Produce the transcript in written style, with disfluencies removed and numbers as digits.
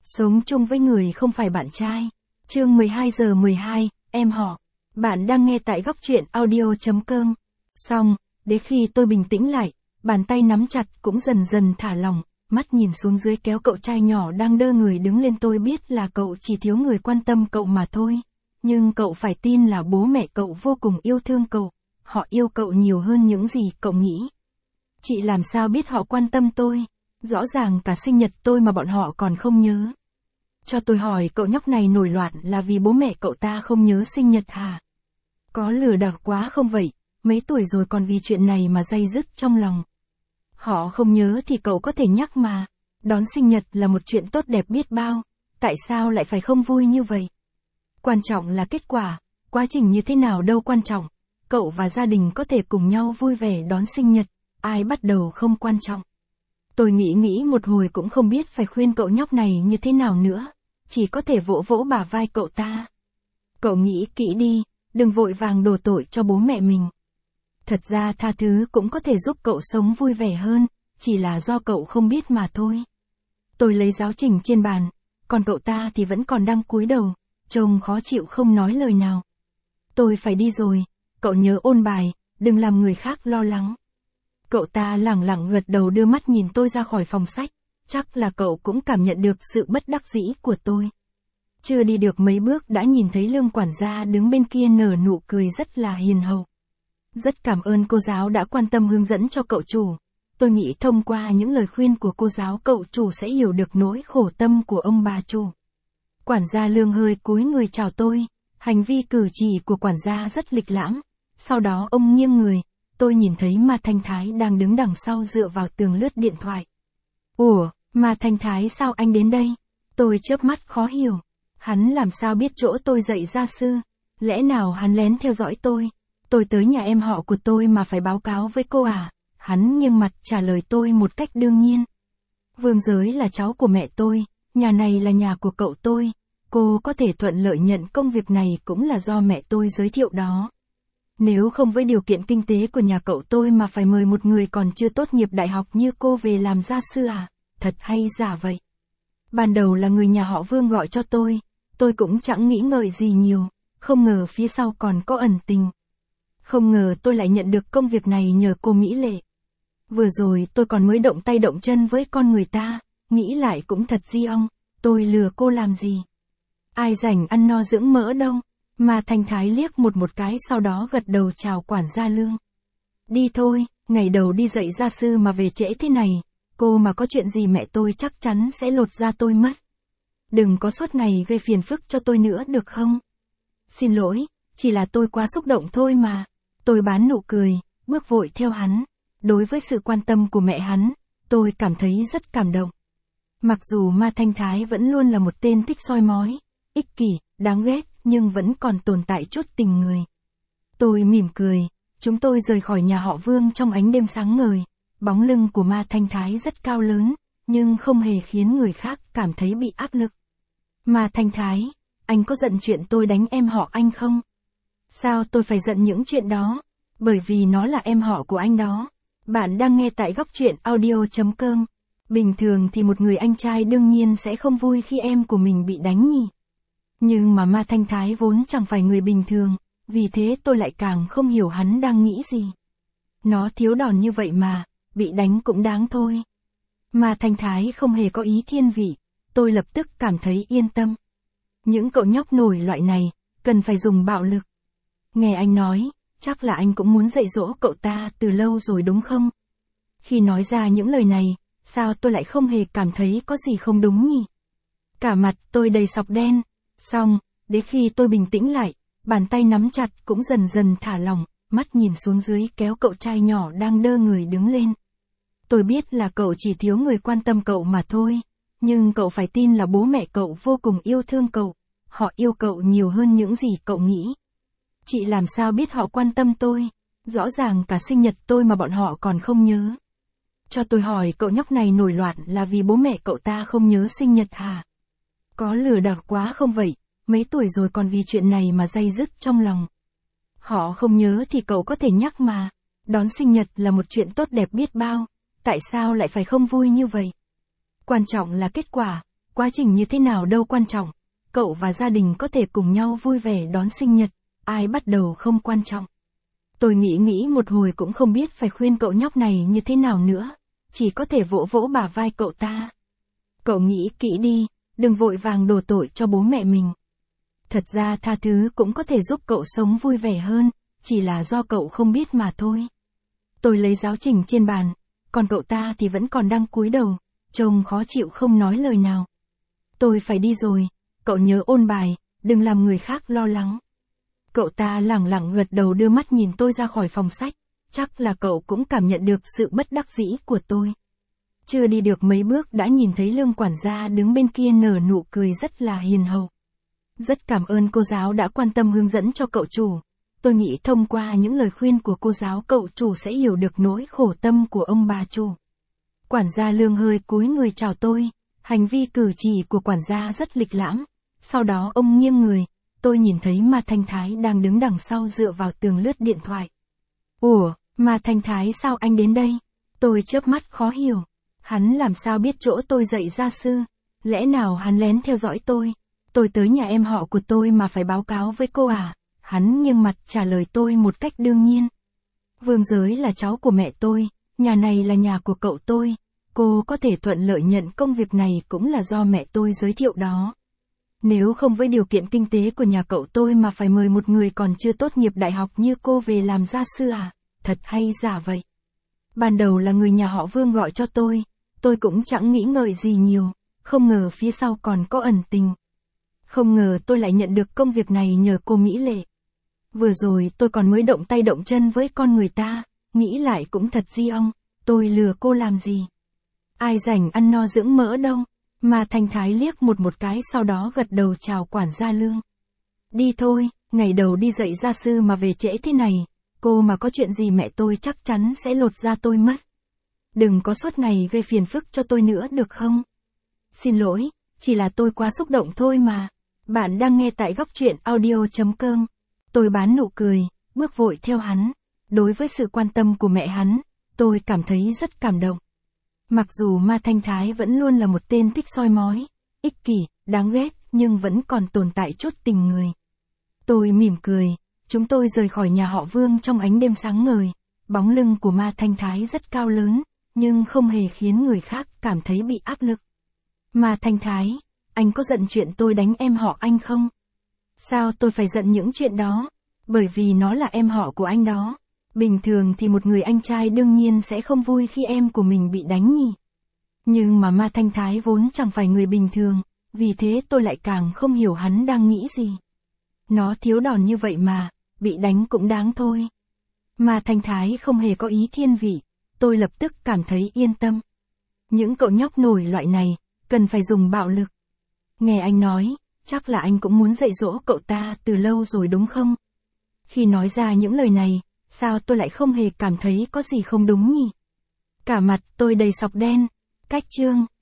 Sống chung với người không phải bạn trai. Chương 12 giờ 12, em họ. Bạn đang nghe tại góc truyện audio.com. Xong, đến khi tôi bình tĩnh lại, bàn tay nắm chặt cũng dần dần thả lỏng, mắt nhìn xuống dưới kéo cậu trai nhỏ đang đơ người đứng lên. Tôi biết là cậu chỉ thiếu người quan tâm cậu mà thôi. Nhưng cậu phải tin là bố mẹ cậu vô cùng yêu thương cậu. Họ yêu cậu nhiều hơn những gì cậu nghĩ. Chị làm sao biết họ quan tâm tôi? Rõ ràng cả sinh nhật tôi mà bọn họ còn không nhớ. Cho tôi hỏi, cậu nhóc này nổi loạn là vì bố mẹ cậu ta không nhớ sinh nhật hả? Có lừa đảo quá không vậy? Mấy tuổi rồi còn vì chuyện này mà day dứt trong lòng. Họ không nhớ thì cậu có thể nhắc mà. Đón sinh nhật là một chuyện tốt đẹp biết bao. Tại sao lại phải không vui như vậy? Quan trọng là kết quả. Quá trình như thế nào đâu quan trọng. Cậu và gia đình có thể cùng nhau vui vẻ đón sinh nhật. Ai bắt đầu không quan trọng. Tôi nghĩ một hồi cũng không biết phải khuyên cậu nhóc này như thế nào nữa. Chỉ có thể vỗ vỗ bả vai cậu ta. Cậu nghĩ kỹ đi, đừng vội vàng đổ tội cho bố mẹ mình. Thật ra tha thứ cũng có thể giúp cậu sống vui vẻ hơn, chỉ là do cậu không biết mà thôi. Tôi lấy giáo trình trên bàn, còn cậu ta thì vẫn còn đang cúi đầu, trông khó chịu không nói lời nào. Tôi phải đi rồi, cậu nhớ ôn bài, đừng làm người khác lo lắng. Cậu ta lẳng lặng gật đầu đưa mắt nhìn tôi ra khỏi phòng sách, chắc là cậu cũng cảm nhận được sự bất đắc dĩ của tôi. Chưa đi được mấy bước đã nhìn thấy Lương quản gia đứng bên kia nở nụ cười rất là hiền hậu. Rất cảm ơn cô giáo đã quan tâm hướng dẫn cho cậu chủ. Tôi nghĩ thông qua những lời khuyên của cô giáo cậu chủ sẽ hiểu được nỗi khổ tâm của ông bà chủ. Quản gia Lương hơi cúi người chào tôi, hành vi cử chỉ của quản gia rất lịch lãm. Sau đó ông nghiêng người, tôi nhìn thấy Ma Thanh Thái đang đứng đằng sau dựa vào tường lướt điện thoại. Ủa, Ma Thanh Thái sao anh đến đây? Tôi chớp mắt khó hiểu. Hắn làm sao biết chỗ tôi dạy gia sư? Lẽ nào hắn lén theo dõi tôi? Tôi tới nhà em họ của tôi mà phải báo cáo với cô à? Hắn nghiêng mặt trả lời tôi một cách đương nhiên. Vương Giới là cháu của mẹ tôi, nhà này là nhà của cậu tôi. Cô có thể thuận lợi nhận công việc này cũng là do mẹ tôi giới thiệu đó. Nếu không với điều kiện kinh tế của nhà cậu tôi mà phải mời một người còn chưa tốt nghiệp đại học như cô về làm gia sư à? Thật hay giả vậy? Ban đầu là người nhà họ Vương gọi cho tôi cũng chẳng nghĩ ngợi gì nhiều, không ngờ phía sau còn có ẩn tình. Không ngờ tôi lại nhận được công việc này nhờ cô Mỹ Lệ. Vừa rồi tôi còn mới động tay động chân với con người ta, nghĩ lại cũng thật di ong, tôi lừa cô làm gì? Ai rảnh ăn no dưỡng mỡ đâu. Mà Thanh Thái liếc một cái sau đó gật đầu chào quản gia Lương. Đi thôi, ngày đầu đi dạy gia sư mà về trễ thế này, cô mà có chuyện gì mẹ tôi chắc chắn sẽ lột da tôi mất. Đừng có suốt ngày gây phiền phức cho tôi nữa được không? Xin lỗi, chỉ là tôi quá xúc động thôi mà. Tôi bán nụ cười, bước vội theo hắn. Đối với sự quan tâm của mẹ hắn, tôi cảm thấy rất cảm động. Mặc dù Ma Thanh Thái vẫn luôn là một tên thích soi mói, ích kỷ, đáng ghét, nhưng vẫn còn tồn tại chút tình người. Tôi mỉm cười, chúng tôi rời khỏi nhà họ Vương trong ánh đêm sáng ngời. Bóng lưng của Ma Thanh Thái rất cao lớn, nhưng không hề khiến người khác cảm thấy bị áp lực. Ma Thanh Thái, anh có giận chuyện tôi đánh em họ anh không? Sao tôi phải giận những chuyện đó? Bởi vì nó là em họ của anh đó. Bạn đang nghe tại góc truyện audio.com. Bình thường thì một người anh trai đương nhiên sẽ không vui khi em của mình bị đánh nhỉ. Nhưng mà Ma Thanh Thái vốn chẳng phải người bình thường, vì thế tôi lại càng không hiểu hắn đang nghĩ gì. Nó thiếu đòn như vậy mà, bị đánh cũng đáng thôi. Ma Thanh Thái không hề có ý thiên vị, tôi lập tức cảm thấy yên tâm. Những cậu nhóc nổi loại này, cần phải dùng bạo lực. Nghe anh nói, chắc là anh cũng muốn dạy dỗ cậu ta từ lâu rồi đúng không? Khi nói ra những lời này, sao tôi lại không hề cảm thấy có gì không đúng nhỉ? Cả mặt tôi đầy sọc đen. Xong, đến khi tôi bình tĩnh lại, bàn tay nắm chặt cũng dần dần thả lỏng, mắt nhìn xuống dưới kéo cậu trai nhỏ đang đơ người đứng lên. Tôi biết là cậu chỉ thiếu người quan tâm cậu mà thôi, nhưng cậu phải tin là bố mẹ cậu vô cùng yêu thương cậu. Họ yêu cậu nhiều hơn những gì cậu nghĩ. Chị làm sao biết họ quan tâm tôi? Rõ ràng cả sinh nhật tôi mà bọn họ còn không nhớ. Cho tôi hỏi, cậu nhóc này nổi loạn là vì bố mẹ cậu ta không nhớ sinh nhật hả? Có lừa đảo quá không vậy? Mấy tuổi rồi còn vì chuyện này mà day dứt trong lòng. Họ không nhớ thì cậu có thể nhắc mà. Đón sinh nhật là một chuyện tốt đẹp biết bao. Tại sao lại phải không vui như vậy? Quan trọng là kết quả. quá trình như thế nào đâu quan trọng, cậu và gia đình có thể cùng nhau vui vẻ đón sinh nhật, ai bắt đầu không quan trọng. Tôi nghĩ một hồi cũng không biết phải khuyên cậu nhóc này như thế nào nữa, chỉ có thể vỗ vỗ bả vai cậu ta. Cậu nghĩ kỹ đi, đừng vội vàng đổ tội cho bố mẹ mình. Thật ra tha thứ cũng có thể giúp cậu sống vui vẻ hơn, chỉ là do cậu không biết mà thôi. Tôi lấy giáo trình trên bàn, còn cậu ta thì vẫn còn đang cúi đầu, trông khó chịu không nói lời nào. Tôi phải đi rồi, cậu nhớ ôn bài, đừng làm người khác lo lắng. Cậu ta lẳng lặng gật đầu đưa mắt nhìn tôi ra khỏi phòng sách, chắc là cậu cũng cảm nhận được sự bất đắc dĩ của tôi. Chưa đi được mấy bước đã nhìn thấy Lương quản gia đứng bên kia nở nụ cười rất là hiền hậu. Rất cảm ơn cô giáo đã quan tâm hướng dẫn cho cậu chủ. Tôi nghĩ thông qua những lời khuyên của cô giáo cậu chủ sẽ hiểu được nỗi khổ tâm của ông bà chủ. Quản gia Lương hơi cúi người chào tôi, hành vi cử chỉ của quản gia rất lịch lãm. Sau đó ông nghiêng người, tôi nhìn thấy Ma Thanh Thái đang đứng đằng sau dựa vào tường lướt điện thoại. Ủa, Ma Thanh Thái sao anh đến đây? Tôi chớp mắt khó hiểu. Hắn làm sao biết chỗ tôi dạy gia sư? Lẽ nào hắn lén theo dõi tôi? Tôi tới nhà em họ của tôi mà phải báo cáo với cô à? Hắn nghiêng mặt trả lời tôi một cách đương nhiên. Vương Giới là cháu của mẹ tôi, nhà này là nhà của cậu tôi. Cô có thể thuận lợi nhận công việc này cũng là do mẹ tôi giới thiệu đó. Nếu không với điều kiện kinh tế của nhà cậu tôi mà phải mời một người còn chưa tốt nghiệp đại học như cô về làm gia sư à? Thật hay giả vậy? Ban đầu là người nhà họ Vương gọi cho tôi cũng chẳng nghĩ ngợi gì nhiều, không ngờ phía sau còn có ẩn tình. Không ngờ tôi lại nhận được công việc này nhờ cô Mỹ Lệ. Vừa rồi tôi còn mới động tay động chân với con người ta, nghĩ lại cũng thật di ong, tôi lừa cô làm gì? Ai rảnh ăn no dưỡng mỡ đâu, mà Thanh Thái liếc một cái sau đó gật đầu chào quản gia Lương. Đi thôi, ngày đầu đi dạy gia sư mà về trễ thế này, cô mà có chuyện gì mẹ tôi chắc chắn sẽ lột da tôi mất. Đừng có suốt ngày gây phiền phức cho tôi nữa được không? Xin lỗi, chỉ là tôi quá xúc động thôi mà. Bạn đang nghe tại góc truyện audio.com. Tôi bán nụ cười, bước vội theo hắn. Đối với sự quan tâm của mẹ hắn, tôi cảm thấy rất cảm động. Mặc dù Ma Thanh Thái vẫn luôn là một tên thích soi mói, ích kỷ, đáng ghét, nhưng vẫn còn tồn tại chút tình người. Tôi mỉm cười, chúng tôi rời khỏi nhà họ Vương trong ánh đêm sáng ngời. Bóng lưng của Ma Thanh Thái rất cao lớn, nhưng không hề khiến người khác cảm thấy bị áp lực. Ma Thanh Thái, anh có giận chuyện tôi đánh em họ anh không? Sao tôi phải giận những chuyện đó? Bởi vì nó là em họ của anh đó. Bình thường thì một người anh trai đương nhiên sẽ không vui khi em của mình bị đánh nhỉ. Nhưng mà Ma Thanh Thái vốn chẳng phải người bình thường, vì thế tôi lại càng không hiểu hắn đang nghĩ gì. Nó thiếu đòn như vậy mà, bị đánh cũng đáng thôi. Ma Thanh Thái không hề có ý thiên vị, tôi lập tức cảm thấy yên tâm. Những cậu nhóc nổi loại này, cần phải dùng bạo lực. Nghe anh nói, chắc là anh cũng muốn dạy dỗ cậu ta từ lâu rồi đúng không? Khi nói ra những lời này, sao tôi lại không hề cảm thấy có gì không đúng nhỉ? Cả mặt tôi đầy sọc đen. Cách chương